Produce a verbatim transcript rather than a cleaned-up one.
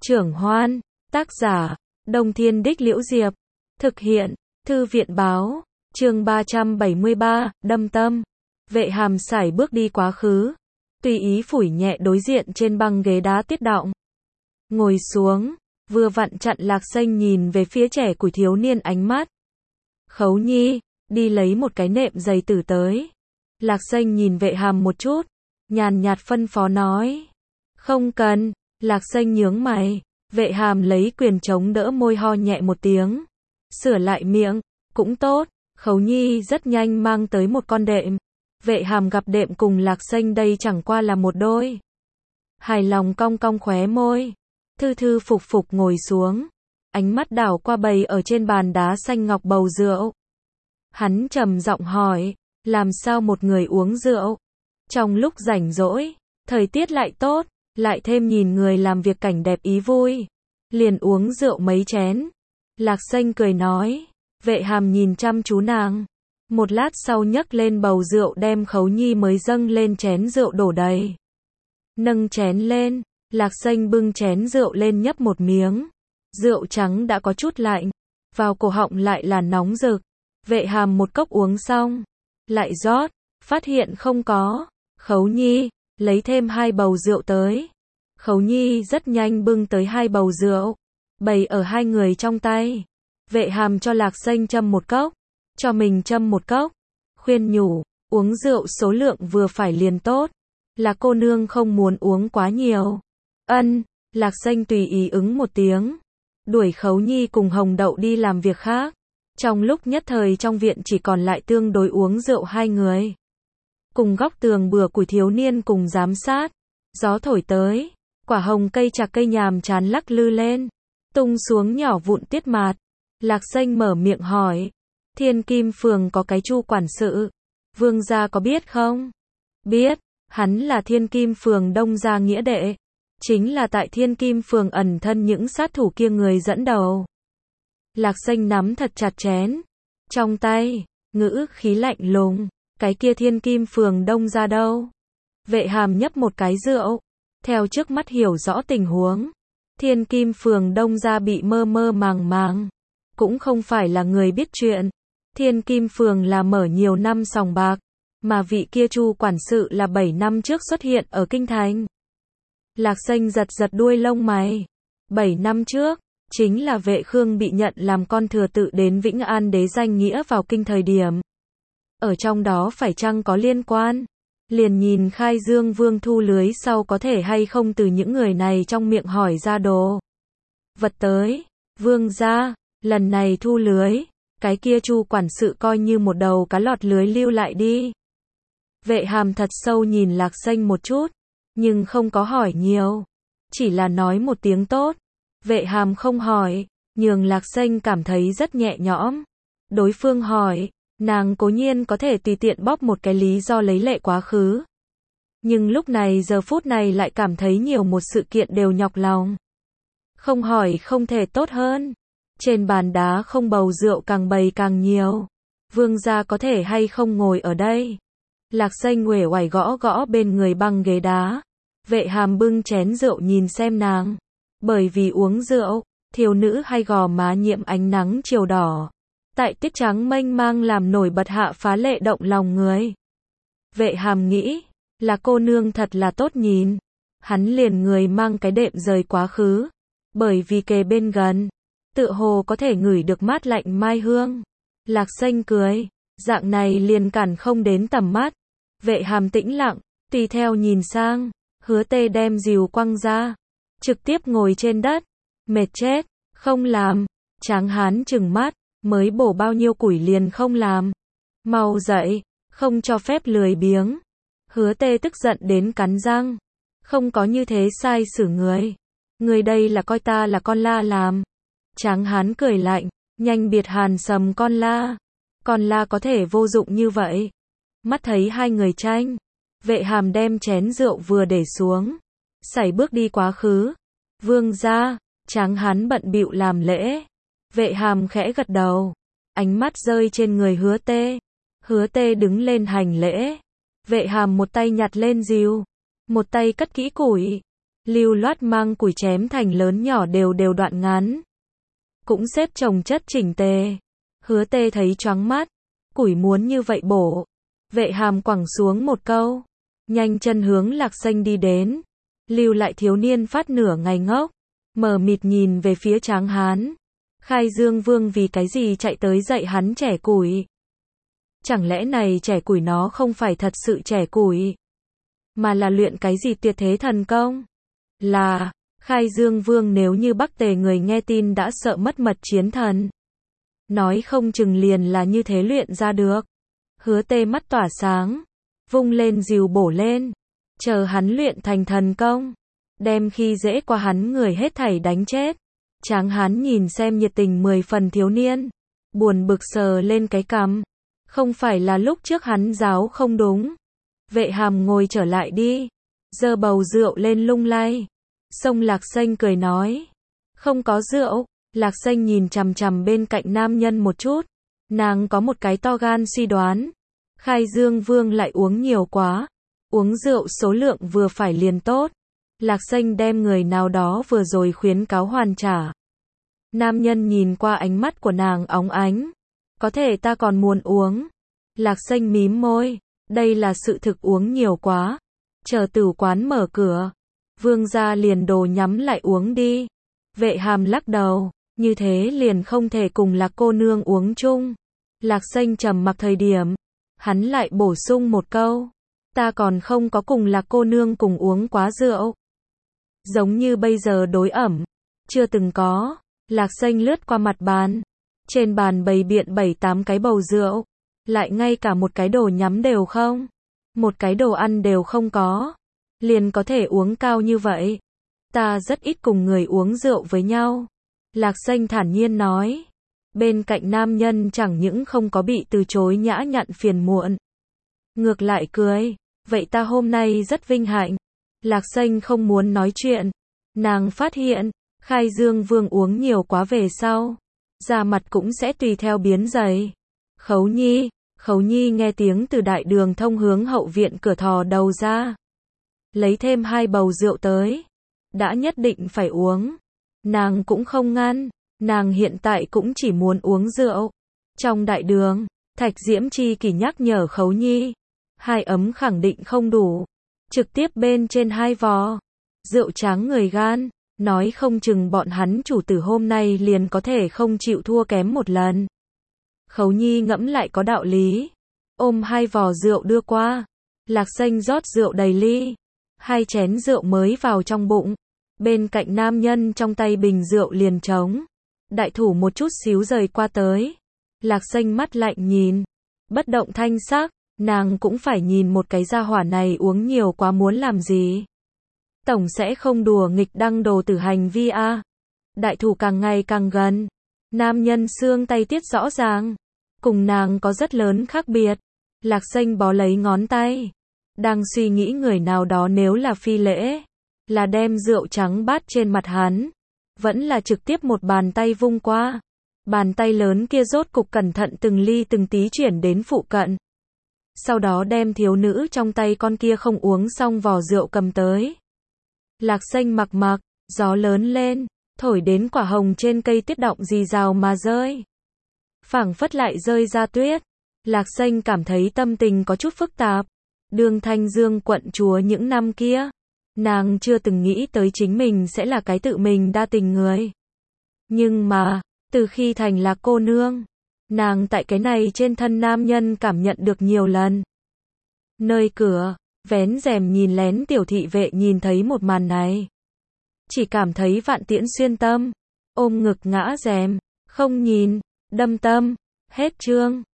Trưởng Hoan, tác giả, Đông Thiên Đích Liễu Diệp, thực hiện, Thư viện Báo, chương ba trăm bảy mươi ba, đâm tâm. Vệ Hàm sải bước đi quá khứ, tùy ý phủi nhẹ đối diện trên băng ghế đá tiết động. Ngồi xuống, vừa vặn chặn Lạc Xanh nhìn về phía trẻ củi thiếu niên ánh mắt. Khấu Nhi, đi lấy một cái nệm giày tử tới. Lạc Xanh nhìn Vệ Hàm một chút, nhàn nhạt phân phó nói. Không cần. Lạc Xanh nhướng mày, Vệ Hàm lấy quyền chống đỡ môi ho nhẹ một tiếng. Sửa lại miệng, cũng tốt, Khấu Nhi rất nhanh mang tới một con đệm. Vệ Hàm gặp đệm cùng Lạc Xanh đây chẳng qua là một đôi. Hài lòng cong cong khóe môi, thư thư phục phục ngồi xuống. Ánh mắt đảo qua bày ở trên bàn đá xanh ngọc bầu rượu. Hắn trầm giọng hỏi, làm sao một người uống rượu? Trong lúc rảnh rỗi, thời tiết lại tốt, lại thêm nhìn người làm việc cảnh đẹp ý vui, liền uống rượu mấy chén. Lạc Xanh cười nói. Vệ Hàm nhìn chăm chú nàng, một lát sau nhấc lên bầu rượu đem Khấu Nhi mới dâng lên chén rượu đổ đầy. Nâng chén lên, Lạc Xanh bưng chén rượu lên nhấp một miếng. Rượu trắng đã có chút lạnh, vào cổ họng lại là nóng rực. Vệ Hàm một cốc uống xong, lại rót, phát hiện không có. Khấu Nhi, lấy thêm hai bầu rượu tới. Khấu Nhi rất nhanh bưng tới hai bầu rượu, bày ở hai người trong tay. Vệ Hàm cho Lạc Xanh châm một cốc, cho mình châm một cốc, khuyên nhủ, uống rượu số lượng vừa phải liền tốt, là cô nương không muốn uống quá nhiều. Ân, Lạc Xanh tùy ý ứng một tiếng, đuổi Khấu Nhi cùng Hồng Đậu đi làm việc khác. Trong lúc nhất thời trong viện chỉ còn lại tương đối uống rượu hai người. Cùng góc tường bừa củi thiếu niên cùng giám sát. Gió thổi tới, quả hồng cây chạc cây nhàm chán lắc lư lên, tung xuống nhỏ vụn tiết mạt. Lạc Xanh mở miệng hỏi, Thiên Kim Phường có cái Chu quản sự, Vương gia có biết không? Biết, hắn là Thiên Kim Phường Đông gia nghĩa đệ, chính là tại Thiên Kim Phường ẩn thân những sát thủ kia người dẫn đầu. Lạc Xanh nắm thật chặt chén trong tay, ngữ khí lạnh lùng, cái kia Thiên Kim Phường Đông gia đâu? Vệ Hàm nhấp một cái rượu, theo trước mắt hiểu rõ tình huống. Thiên Kim Phường Đông gia bị mơ mơ màng màng, cũng không phải là người biết chuyện. Thiên Kim Phường là mở nhiều năm sòng bạc, mà vị kia Chu quản sự là bảy năm trước xuất hiện ở kinh thành. Lạc Xanh giật giật đuôi lông mày. bảy năm trước, chính là Vệ Khương bị nhận làm con thừa tự đến Vĩnh An đế danh nghĩa vào kinh thời điểm. Ở trong đó phải chăng có liên quan? Liền nhìn Khai Dương Vương thu lưới sau có thể hay không từ những người này trong miệng hỏi ra đồ vật tới. Vương gia, lần này thu lưới, cái kia Chu quản sự coi như một đầu cá lọt lưới lưu lại đi. Vệ Hàm thật sâu nhìn Lạc Xanh một chút, nhưng không có hỏi nhiều, chỉ là nói một tiếng tốt. Vệ Hàm không hỏi, nhường Lạc Xanh cảm thấy rất nhẹ nhõm. Đối phương hỏi, nàng cố nhiên có thể tùy tiện bóp một cái lý do lấy lệ quá khứ. Nhưng lúc này giờ phút này lại cảm thấy nhiều một sự kiện đều nhọc lòng. Không hỏi không thể tốt hơn. Trên bàn đá không bầu rượu càng bày càng nhiều. Vương gia có thể hay không ngồi ở đây? Lạc Xanh uể oải gõ gõ bên người băng ghế đá. Vệ Hàm bưng chén rượu nhìn xem nàng. Bởi vì uống rượu, thiếu nữ hay gò má nhiễm ánh nắng chiều đỏ. Tại tiết trắng mênh mang làm nổi bật hạ phá lệ động lòng người. Vệ Hàm nghĩ, là cô nương thật là tốt nhìn. Hắn liền người mang cái đệm rời quá khứ. Bởi vì kề bên gần, tựa hồ có thể ngửi được mát lạnh mai hương. Lạc Xanh cười, dạng này liền cản không đến tầm mắt. Vệ Hàm tĩnh lặng, tùy theo nhìn sang, Hứa Tê đem rìu quăng ra, trực tiếp ngồi trên đất, mệt chết, không làm. Tráng hán trừng mắt, mới bổ bao nhiêu củi liền không làm. Mau dậy, không cho phép lười biếng. Hứa Tê tức giận đến cắn răng, không có như thế sai xử người. Người đây là coi ta là con la làm. Tráng hán cười lạnh, nhanh biệt hàn sầm con la. Con la có thể vô dụng như vậy. Mắt thấy hai người tranh, Vệ Hàm đem chén rượu vừa để xuống, sải bước đi quá khứ. Vương gia, Tráng hán bận bịu làm lễ. Vệ Hàm khẽ gật đầu, ánh mắt rơi trên người Hứa Tê. Hứa Tê đứng lên hành lễ. Vệ Hàm một tay nhặt lên rìu, một tay cất kỹ củi. lưu loát mang củi chém thành lớn nhỏ đều đều đoạn ngắn. Cũng xếp chồng chất chỉnh tề. Hứa Tê thấy choáng mắt, củi muốn như vậy bổ. Vệ Hàm quẳng xuống một câu, nhanh chân hướng Lạc Xanh đi đến. Lưu lại thiếu niên phát nửa ngày ngốc, mờ mịt nhìn về phía Tráng Hán. Khai Dương Vương vì cái gì chạy tới dạy hắn chẻ củi? Chẳng lẽ này chẻ củi nó không phải thật sự chẻ củi, mà là luyện cái gì tuyệt thế thần công? Là, Khai Dương Vương nếu như Bắc Tề người nghe tin đã sợ mất mật chiến thần. Nói không chừng liền là như thế luyện ra được. Hứa Tê mắt tỏa sáng, vung lên rìu bổ lên, chờ hắn luyện thành thần công, đem khi dễ qua hắn người hết thảy đánh chết. Tráng Hán nhìn xem nhiệt tình mười phần thiếu niên, buồn bực sờ lên cái cằm. Không phải là lúc trước hắn giáo không đúng. Vệ Hàm ngồi trở lại đi, giơ bầu rượu lên lung lay. Sông Lạc Xanh cười nói, không có rượu. Lạc Xanh nhìn chằm chằm bên cạnh nam nhân một chút, nàng có một cái to gan suy đoán. Khai Dương Vương lại uống nhiều quá, uống rượu số lượng vừa phải liền tốt. Lạc Xanh đem người nào đó vừa rồi khuyến cáo hoàn trả. Nam nhân nhìn qua ánh mắt của nàng óng ánh, có thể ta còn muốn uống. Lạc Xanh mím môi, đây là sự thực uống nhiều quá. Chờ tử quán mở cửa, Vương gia liền đồ nhắm lại uống đi. Vệ Hàm lắc đầu, như thế liền không thể cùng Lạc cô nương uống chung. Lạc Xanh trầm mặc thời điểm, hắn lại bổ sung một câu, ta còn không có cùng Lạc cô nương cùng uống quá rượu. Giống như bây giờ đối ẩm, chưa từng có. Lạc Xanh lướt qua mặt bàn, trên bàn bày biện bảy tám cái bầu rượu, lại ngay cả một cái đồ nhắm đều không, một cái đồ ăn đều không có, liền có thể uống cao như vậy. Ta rất ít cùng người uống rượu với nhau. Lạc Xanh thản nhiên nói. Bên cạnh nam nhân chẳng những không có bị từ chối nhã nhặn phiền muộn, ngược lại cười, vậy ta hôm nay rất vinh hạnh. Lạc Xanh không muốn nói chuyện, nàng phát hiện, Khai Dương Vương uống nhiều quá về sau, da mặt cũng sẽ tùy theo biến dày. Khấu Nhi, Khấu Nhi nghe tiếng từ đại đường thông hướng hậu viện cửa thò đầu ra, lấy thêm hai bầu rượu tới, đã nhất định phải uống. Nàng cũng không ngăn, nàng hiện tại cũng chỉ muốn uống rượu. Trong đại đường, Thạch Diễm Chi kỳ nhắc nhở Khấu Nhi, hai ấm khẳng định không đủ, trực tiếp bên trên hai vò, rượu tráng người gan, nói không chừng bọn hắn chủ tử hôm nay liền có thể không chịu thua kém một lần. Khấu Nhi ngẫm lại có đạo lý, ôm hai vò rượu đưa qua. Lạc Xanh rót rượu đầy ly, hai chén rượu mới vào trong bụng, bên cạnh nam nhân trong tay bình rượu liền trống. Đại thủ một chút xíu rời qua tới. Lạc Xanh mắt lạnh nhìn, bất động thanh sắc, nàng cũng phải nhìn một cái gia hỏa này uống nhiều quá muốn làm gì. Tổng sẽ không đùa nghịch đăng đồ tử hành vi a. Đại thủ càng ngày càng gần, nam nhân xương tay tiết rõ ràng, cùng nàng có rất lớn khác biệt. Lạc Xanh bó lấy ngón tay, đang suy nghĩ người nào đó nếu là phi lễ, là đem rượu trắng bát trên mặt hắn, vẫn là trực tiếp một bàn tay vung qua. Bàn tay lớn kia rốt cục cẩn thận từng ly từng tí chuyển đến phụ cận. Sau đó đem thiếu nữ trong tay con kia không uống xong vò rượu cầm tới. Lạc Xanh mặc mặc, gió lớn lên, thổi đến quả hồng trên cây tuyết động rì rào mà rơi. Phảng phất lại rơi ra tuyết. Lạc Xanh cảm thấy tâm tình có chút phức tạp. Đường Thanh Dương quận chúa những năm kia, nàng chưa từng nghĩ tới chính mình sẽ là cái tự mình đa tình người. Nhưng mà, từ khi thành Lạc cô nương, nàng tại cái này trên thân nam nhân cảm nhận được nhiều lần. Nơi cửa, vén rèm nhìn lén tiểu thị vệ nhìn thấy một màn này, chỉ cảm thấy vạn tiễn xuyên tâm, ôm ngực ngã rèm, không nhìn, đâm tâm. Hết chương.